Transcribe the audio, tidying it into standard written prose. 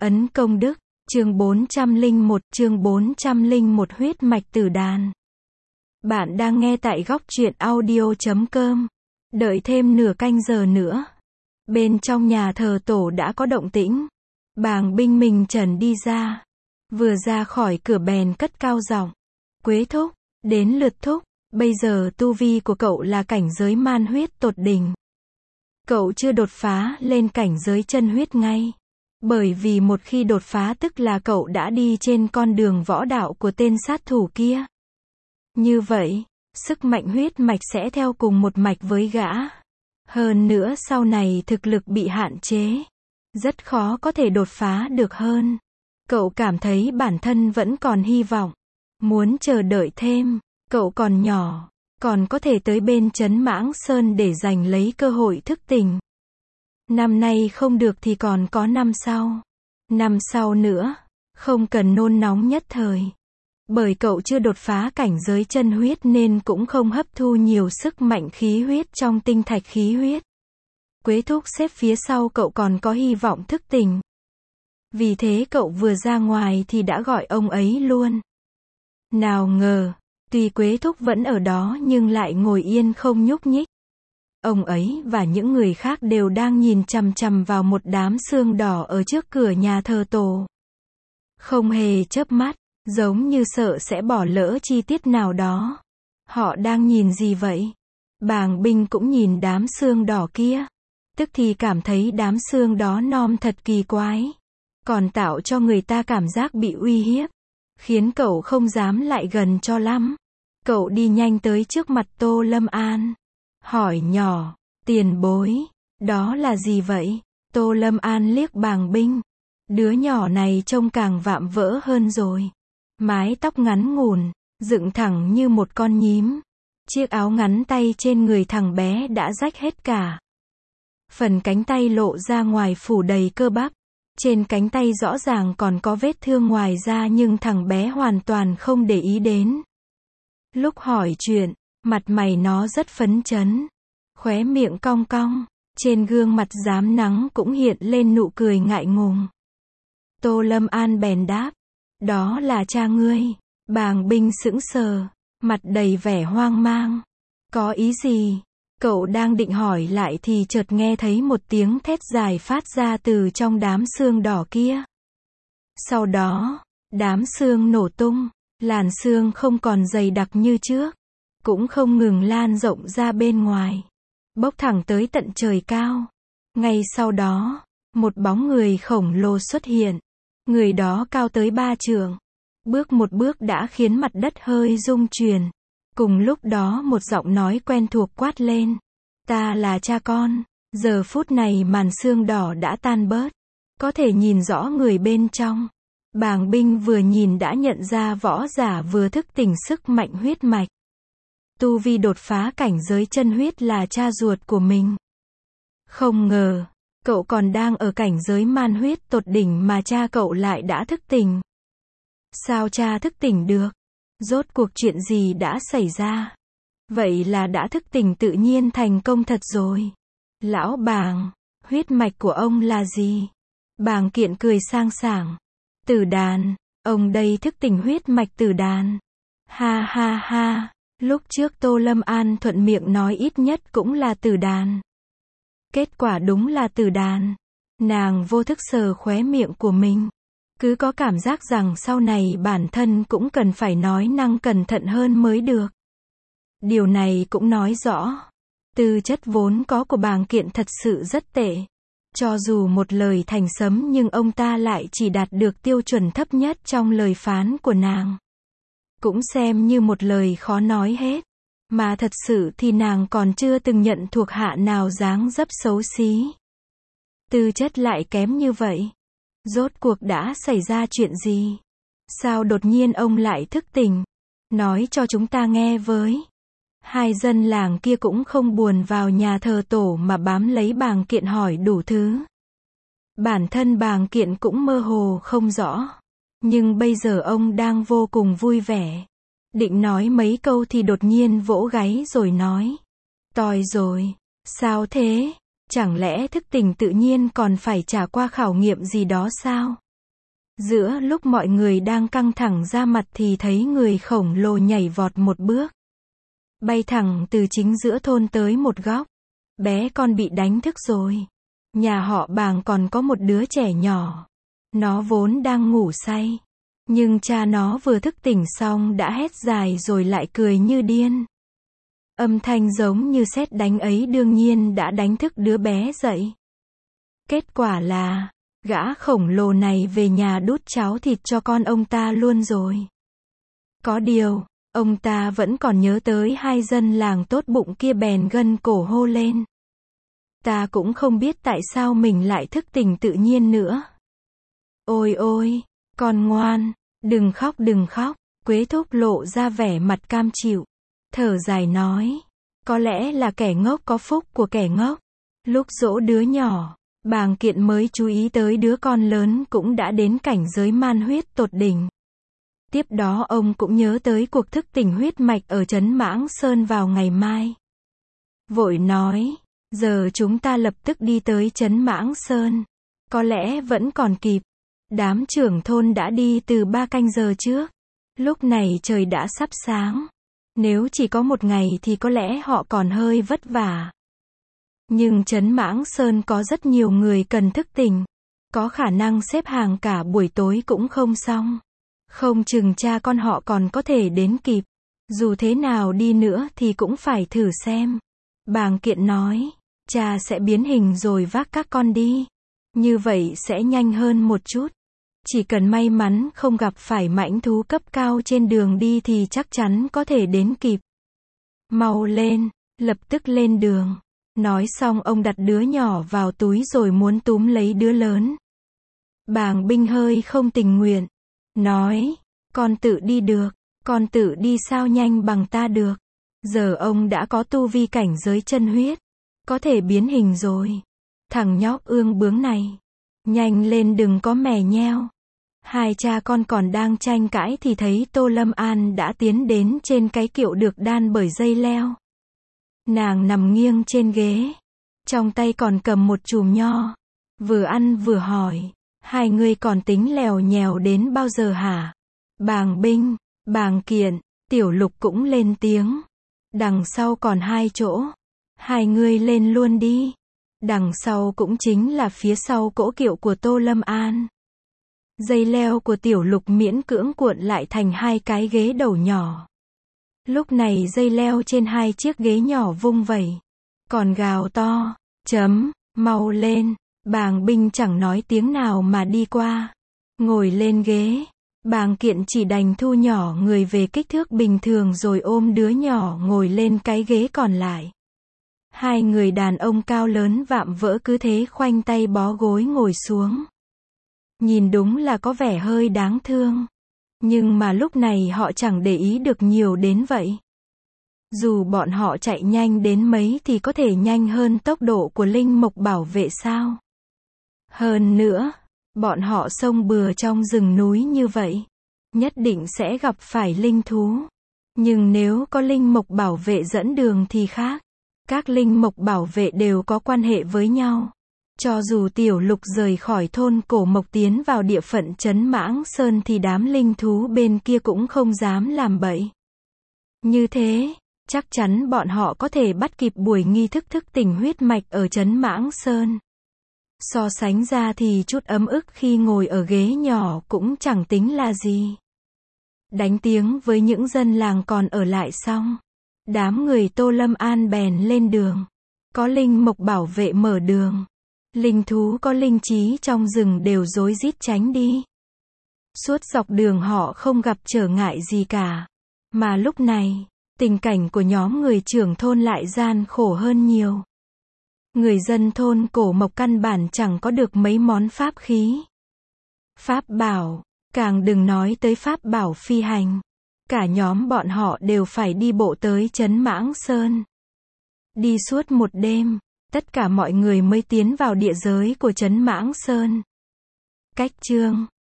Ấn công đức, chương 401 huyết mạch tử đàn. Bạn đang nghe tại góc truyện audio.com. Đợi thêm nửa canh giờ nữa. Bên trong nhà thờ tổ đã có động tĩnh. Bàng Binh mình trần đi ra. Vừa ra khỏi cửa bèn cất cao giọng. Quế thúc, đến lượt thúc, bây giờ tu vi của cậu là cảnh giới man huyết tột đỉnh. Cậu chưa đột phá lên cảnh giới chân huyết ngay. Bởi vì một khi đột phá tức là cậu đã đi trên con đường võ đạo của tên sát thủ kia. Như vậy, sức mạnh huyết mạch sẽ theo cùng một mạch với gã. Hơn nữa sau này thực lực bị hạn chế. Rất khó có thể đột phá được hơn. Cậu cảm thấy bản thân vẫn còn hy vọng. Muốn chờ đợi thêm, cậu còn nhỏ, còn có thể tới bên Trấn Mãng Sơn để giành lấy cơ hội thức tỉnh. Năm nay không được thì còn có năm sau. Năm sau nữa, không cần nôn nóng nhất thời. Bởi cậu chưa đột phá cảnh giới chân huyết nên cũng không hấp thu nhiều sức mạnh khí huyết trong tinh thạch khí huyết. Quế thúc xếp phía sau cậu còn có hy vọng thức tỉnh. Vì thế cậu vừa ra ngoài thì đã gọi ông ấy luôn. Nào ngờ, tuy Quế thúc vẫn ở đó nhưng lại ngồi yên không nhúc nhích. Ông ấy và những người khác đều đang nhìn chằm chằm vào một đám xương đỏ ở trước cửa nhà thờ tổ. Không hề chớp mắt, giống như sợ sẽ bỏ lỡ chi tiết nào đó. Họ đang nhìn gì vậy? Bàng Binh cũng nhìn đám xương đỏ kia. Tức thì cảm thấy đám xương đó nom thật kỳ quái. Còn tạo cho người ta cảm giác bị uy hiếp. Khiến cậu không dám lại gần cho lắm. Cậu đi nhanh tới trước mặt Tô Lâm An. Hỏi nhỏ, tiền bối, đó là gì vậy? Tô Lâm An liếc Bàng Binh. Đứa nhỏ này trông càng vạm vỡ hơn rồi. Mái tóc ngắn ngủn, dựng thẳng như một con nhím. Chiếc áo ngắn tay trên người thằng bé đã rách hết cả. Phần cánh tay lộ ra ngoài phủ đầy cơ bắp. Trên cánh tay rõ ràng còn có vết thương ngoài da nhưng thằng bé hoàn toàn không để ý đến. Lúc hỏi chuyện, mặt mày nó rất phấn chấn. Khóe miệng cong cong. Trên gương mặt rám nắng cũng hiện lên nụ cười ngại ngùng. Tô Lâm An bèn đáp. Đó là cha ngươi. Bàng Binh sững sờ. Mặt đầy vẻ hoang mang. Có ý gì? Cậu đang định hỏi lại thì chợt nghe thấy một tiếng thét dài phát ra từ trong đám xương đỏ kia. Sau đó, đám xương nổ tung. Làn xương không còn dày đặc như trước. Cũng không ngừng lan rộng ra bên ngoài. Bốc thẳng tới tận trời cao. Ngay sau đó, một bóng người khổng lồ xuất hiện. Người đó cao tới 3 trượng. Bước một bước đã khiến mặt đất hơi rung chuyển. Cùng lúc đó một giọng nói quen thuộc quát lên. Ta là cha con. Giờ phút này màn xương đỏ đã tan bớt. Có thể nhìn rõ người bên trong. Bàng Binh vừa nhìn đã nhận ra võ giả vừa thức tỉnh sức mạnh huyết mạch. Tu vi đột phá cảnh giới chân huyết là cha ruột của mình. Không ngờ, cậu còn đang ở cảnh giới man huyết tột đỉnh mà cha cậu lại đã thức tỉnh. Sao cha thức tỉnh được? Rốt cuộc chuyện gì đã xảy ra? Vậy là đã thức tỉnh tự nhiên thành công thật rồi. Lão Bàng, huyết mạch của ông là gì? Bàng Kiện cười sang sảng. Tử đàn, ông đây thức tỉnh huyết mạch tử đàn. Ha ha ha, lúc trước Tô Lâm An thuận miệng nói ít nhất cũng là tử đàn. Kết quả đúng là tử đàn. Nàng vô thức sờ khóe miệng của mình. Cứ có cảm giác rằng sau này bản thân cũng cần phải nói năng cẩn thận hơn mới được. Điều này cũng nói rõ. Tư chất vốn có của Bàng Kiện thật sự rất tệ. Cho dù một lời thành sấm nhưng ông ta lại chỉ đạt được tiêu chuẩn thấp nhất trong lời phán của nàng. Cũng xem như một lời khó nói hết. Mà thật sự thì nàng còn chưa từng nhận thuộc hạ nào dáng dấp xấu xí. Tư chất lại kém như vậy. Rốt cuộc đã xảy ra chuyện gì? Sao đột nhiên ông lại thức tỉnh? Nói cho chúng ta nghe với. Hai dân làng kia cũng không buồn vào nhà thờ tổ mà bám lấy Bàng Kiện hỏi đủ thứ. Bản thân Bàng Kiện cũng mơ hồ không rõ. Nhưng bây giờ ông đang vô cùng vui vẻ. Định nói mấy câu thì đột nhiên vỗ gáy rồi nói. Toi rồi. Sao thế? Chẳng lẽ thức tỉnh tự nhiên còn phải trải qua khảo nghiệm gì đó sao? Giữa lúc mọi người đang căng thẳng ra mặt thì thấy người khổng lồ nhảy vọt một bước, bay thẳng từ chính giữa thôn tới một góc. Bé con bị đánh thức rồi. Nhà họ Bàng còn có một đứa trẻ nhỏ. Nó vốn đang ngủ say. Nhưng cha nó vừa thức tỉnh xong đã hét dài rồi lại cười như điên. Âm thanh giống như sét đánh ấy đương nhiên đã đánh thức đứa bé dậy. Kết quả là, gã khổng lồ này về nhà đút cháo thịt cho con ông ta luôn rồi. Có điều, ông ta vẫn còn nhớ tới hai dân làng tốt bụng kia bèn gân cổ hô lên. Ta cũng không biết tại sao mình lại thức tỉnh tự nhiên nữa. Ôi ôi, con ngoan, đừng khóc, Quế Thúc lộ ra vẻ mặt cam chịu. Thở dài nói, có lẽ là kẻ ngốc có phúc của kẻ ngốc. Lúc dỗ đứa nhỏ, Bàng Kiện mới chú ý tới đứa con lớn cũng đã đến cảnh giới man huyết tột đỉnh. Tiếp đó ông cũng nhớ tới cuộc thức tỉnh huyết mạch ở trấn Mãng Sơn vào ngày mai. Vội nói, giờ chúng ta lập tức đi tới trấn Mãng Sơn. Có lẽ vẫn còn kịp. Đám trưởng thôn đã đi từ 3 canh giờ trước. Lúc này trời đã sắp sáng. Nếu chỉ có một ngày thì có lẽ họ còn hơi vất vả. Nhưng trấn Mãng Sơn có rất nhiều người cần thức tỉnh. Có khả năng xếp hàng cả buổi tối cũng không xong. Không chừng cha con họ còn có thể đến kịp. Dù thế nào đi nữa thì cũng phải thử xem. Bàng Kiện nói, cha sẽ biến hình rồi vác các con đi. Như vậy sẽ nhanh hơn một chút. Chỉ cần may mắn không gặp phải mãnh thú cấp cao trên đường đi thì chắc chắn có thể đến kịp. Mau lên, lập tức lên đường. Nói xong ông đặt đứa nhỏ vào túi rồi muốn túm lấy đứa lớn. Bàng Binh hơi không tình nguyện. Nói, con tự đi được, con tự đi sao nhanh bằng ta được. Giờ ông đã có tu vi cảnh giới chân huyết. Có thể biến hình rồi. Thằng nhóc ương bướng này. Nhanh lên đừng có mè nheo. Hai cha con còn đang tranh cãi thì thấy Tô Lâm An đã tiến đến trên cái kiệu được đan bởi dây leo. Nàng nằm nghiêng trên ghế. Trong tay còn cầm một chùm nho. Vừa ăn vừa hỏi. Hai người còn tính lèo nhèo đến bao giờ hả? Bàng Binh, Bàng Kiện, Tiểu Lục cũng lên tiếng. Đằng sau còn 2 chỗ. Hai người lên luôn đi. Đằng sau cũng chính là phía sau cỗ kiệu của Tô Lâm An. Dây leo của Tiểu Lục miễn cưỡng cuộn lại thành 2 cái ghế đầu nhỏ. Lúc này dây leo trên 2 chiếc ghế nhỏ vung vẩy. Còn gào to, mau lên. Bàng Binh chẳng nói tiếng nào mà đi qua. Ngồi lên ghế. Bàng Kiện chỉ đành thu nhỏ người về kích thước bình thường rồi ôm đứa nhỏ ngồi lên cái ghế còn lại. Hai người đàn ông cao lớn vạm vỡ cứ thế khoanh tay bó gối ngồi xuống. Nhìn đúng là có vẻ hơi đáng thương. Nhưng mà lúc này họ chẳng để ý được nhiều đến vậy. Dù bọn họ chạy nhanh đến mấy thì có thể nhanh hơn tốc độ của linh mộc bảo vệ sao? Hơn nữa, bọn họ xông bừa trong rừng núi như vậy, nhất định sẽ gặp phải linh thú. Nhưng nếu có linh mộc bảo vệ dẫn đường thì khác. Các linh mộc bảo vệ đều có quan hệ với nhau. Cho dù Tiểu Lục rời khỏi thôn Cổ Mộc tiến vào địa phận trấn Mãng Sơn thì đám linh thú bên kia cũng không dám làm bậy. Như thế, chắc chắn bọn họ có thể bắt kịp buổi nghi thức thức tỉnh huyết mạch ở trấn Mãng Sơn. So sánh ra thì chút ấm ức khi ngồi ở ghế nhỏ cũng chẳng tính là gì. Đánh tiếng với những dân làng còn ở lại xong. Đám người Tô Lâm An bèn lên đường. Có linh mộc bảo vệ mở đường. Linh thú có linh trí trong rừng đều rối rít tránh đi. Suốt dọc đường họ không gặp trở ngại gì cả. Mà lúc này, tình cảnh của nhóm người trưởng thôn lại gian khổ hơn nhiều. Người dân thôn Cổ Mộc căn bản chẳng có được mấy món pháp khí. Pháp bảo, càng đừng nói tới pháp bảo phi hành. Cả nhóm bọn họ đều phải đi bộ tới trấn Mãng Sơn. Đi suốt một đêm, tất cả mọi người mới tiến vào địa giới của trấn Mãng Sơn. Cách chương